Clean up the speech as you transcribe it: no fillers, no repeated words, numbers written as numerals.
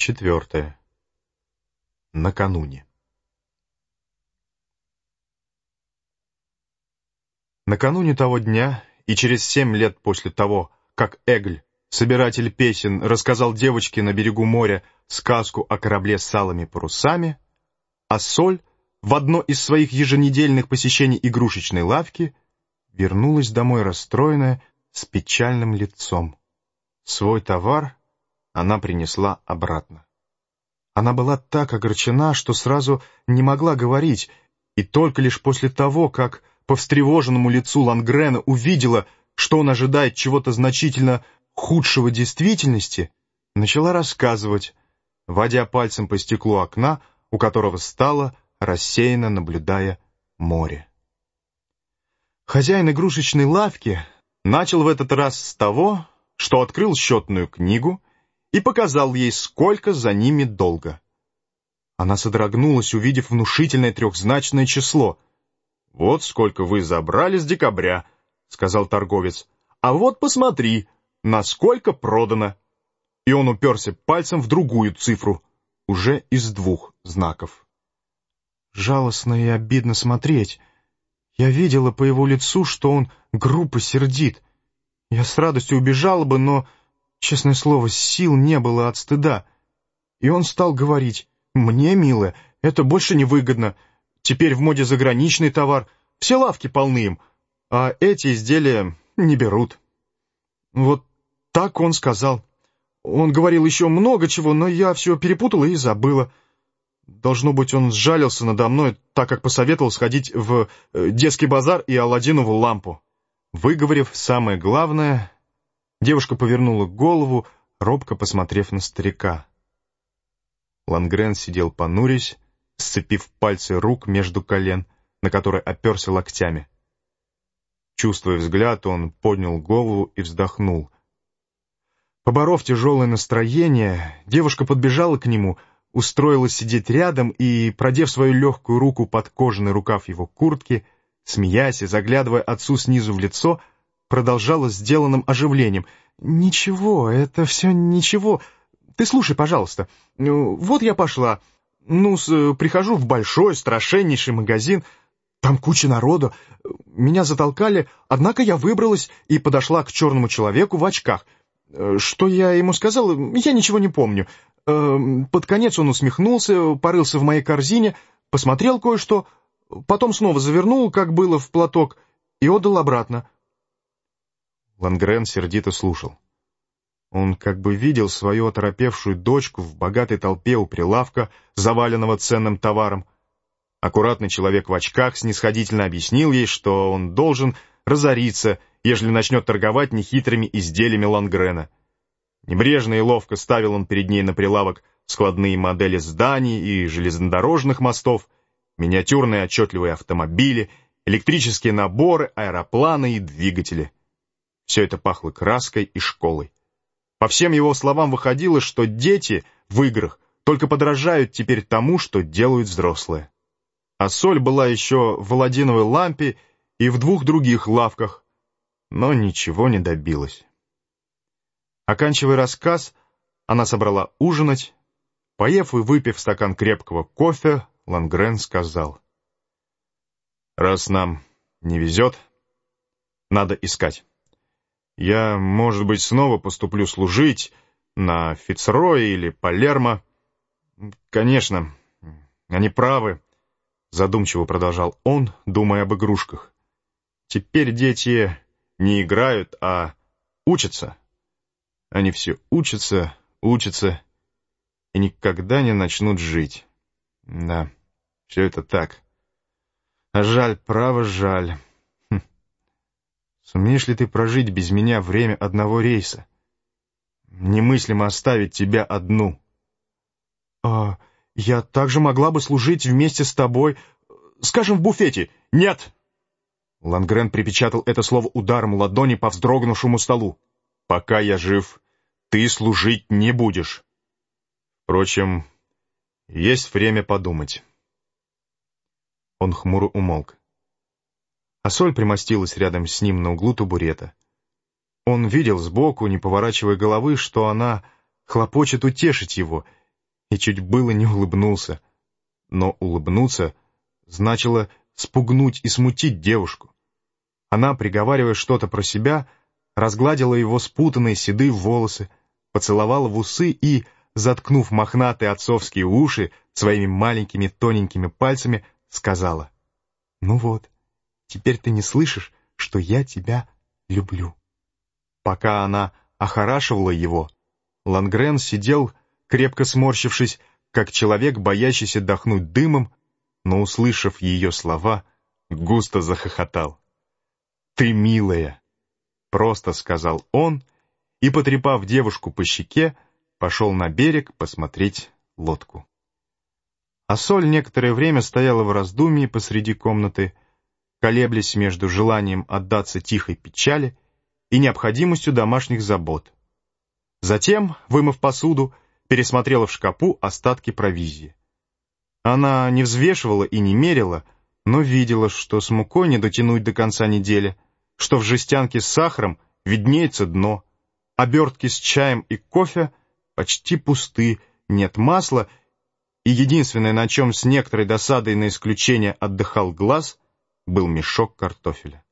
4. Накануне. Накануне того дня и через 7 лет после того, как Эгль, собиратель песен, рассказал девочке на берегу моря сказку о корабле с алыми парусами, Ассоль в одно из своих еженедельных посещений игрушечной лавки вернулась домой расстроенная, с печальным лицом. Свой товар она принесла обратно. Она была так огорчена, что сразу не могла говорить, и только лишь после того, как по встревоженному лицу Лангрена увидела, что он ожидает чего-то значительно худшего действительности, начала рассказывать, водя пальцем по стеклу окна, у которого стала, рассеянно наблюдая море. Хозяин игрушечной лавки начал в этот раз с того, что открыл счетную книгу и показал ей, сколько за ними долга. Она содрогнулась, увидев внушительное трехзначное число. «Вот сколько вы забрали с декабря», — сказал торговец. «А вот посмотри, насколько продано». И он уперся пальцем в другую цифру, уже из 2 знаков. Жалостно и обидно смотреть. Я видела по его лицу, что он грубо сердит. Я с радостью убежала бы, но, честное слово, сил не было от стыда. И он стал говорить: «Мне, милая, это больше не выгодно. Теперь в моде заграничный товар, все лавки полны им, а эти изделия не берут». Вот так он сказал. Он говорил еще много чего, но я все перепутала и забыла. Должно быть, он сжалился надо мной, так как посоветовал сходить в детский базар и Аладдинову лампу. Выговорив самое главное, девушка повернула голову, робко посмотрев на старика. Лангрен сидел понурясь, сцепив пальцы рук между колен, на которые оперся локтями. Чувствуя взгляд, он поднял голову и вздохнул. Поборов тяжелое настроение, девушка подбежала к нему, устроилась сидеть рядом и, продев свою легкую руку под кожаный рукав его куртки, смеясь и заглядывая отцу снизу в лицо, продолжала с сделанным оживлением: «Ничего, это все ничего. Ты слушай, пожалуйста. Вот я пошла. Прихожу в большой, страшеннейший магазин. Там куча народу. Меня затолкали, однако я выбралась и подошла к черному человеку в очках. Что я ему сказала, я ничего не помню. Под конец он усмехнулся, порылся в моей корзине, посмотрел кое-что, потом снова завернул, как было, в платок, и отдал обратно». Лангрен сердито слушал. Он как бы видел свою оторопевшую дочку в богатой толпе у прилавка, заваленного ценным товаром. Аккуратный человек в очках снисходительно объяснил ей, что он должен разориться, ежели начнет торговать нехитрыми изделиями Лангрена. Небрежно и ловко ставил он перед ней на прилавок складные модели зданий и железнодорожных мостов, миниатюрные отчетливые автомобили, электрические наборы, аэропланы и двигатели. Все это пахло краской и школой. По всем его словам выходило, что дети в играх только подражают теперь тому, что делают взрослые. Ассоль была еще в Аладдиновой лампе и в 2 других лавках, но ничего не добилась. Оканчивая рассказ, она собрала ужинать. Поев и выпив стакан крепкого кофе, Лангрен сказал: «Раз нам не везет, надо искать. Я, может быть, снова поступлю служить на Фицрой или Палермо. Конечно, они правы», — задумчиво продолжал он, думая об игрушках. «Теперь дети не играют, а учатся. Они все учатся, учатся и никогда не начнут жить. Да, все это так. А жаль, право жаль. Сумеешь ли ты прожить без меня время одного рейса? Немыслимо оставить тебя одну». Я также могла бы служить вместе с тобой, скажем, в буфете». «Нет!» Лангрен припечатал это слово ударом ладони по вздрогнувшему столу. «Пока я жив, ты служить не будешь. Впрочем, есть время подумать». Он хмуро умолк. Ассоль примостилась рядом с ним на углу табурета. Он видел сбоку, не поворачивая головы, что она хлопочет утешить его, и чуть было не улыбнулся. Но улыбнуться значило спугнуть и смутить девушку. Она, приговаривая что-то про себя, разгладила его спутанные седые волосы, поцеловала в усы и, заткнув мохнатые отцовские уши своими маленькими тоненькими пальцами, сказала: «Ну вот, теперь ты не слышишь, что я тебя люблю». Пока она охорашивала его, Лангрен сидел, крепко сморщившись, как человек, боящийся дохнуть дымом, но, услышав ее слова, густо захохотал. «Ты милая!» — просто сказал он, и, потрепав девушку по щеке, пошел на берег посмотреть лодку. А Соль некоторое время стояла в раздумье посреди комнаты, колеблясь между желанием отдаться тихой печали и необходимостью домашних забот. Затем, вымыв посуду, пересмотрела в шкапу остатки провизии. Она не взвешивала и не мерила, но видела, что с мукой не дотянуть до конца недели, что в жестянке с сахаром виднеется дно, обертки с чаем и кофе почти пусты, нет масла, и единственное, на чем с некоторой досадой на исключение отдыхал глаз, был мешок картофеля.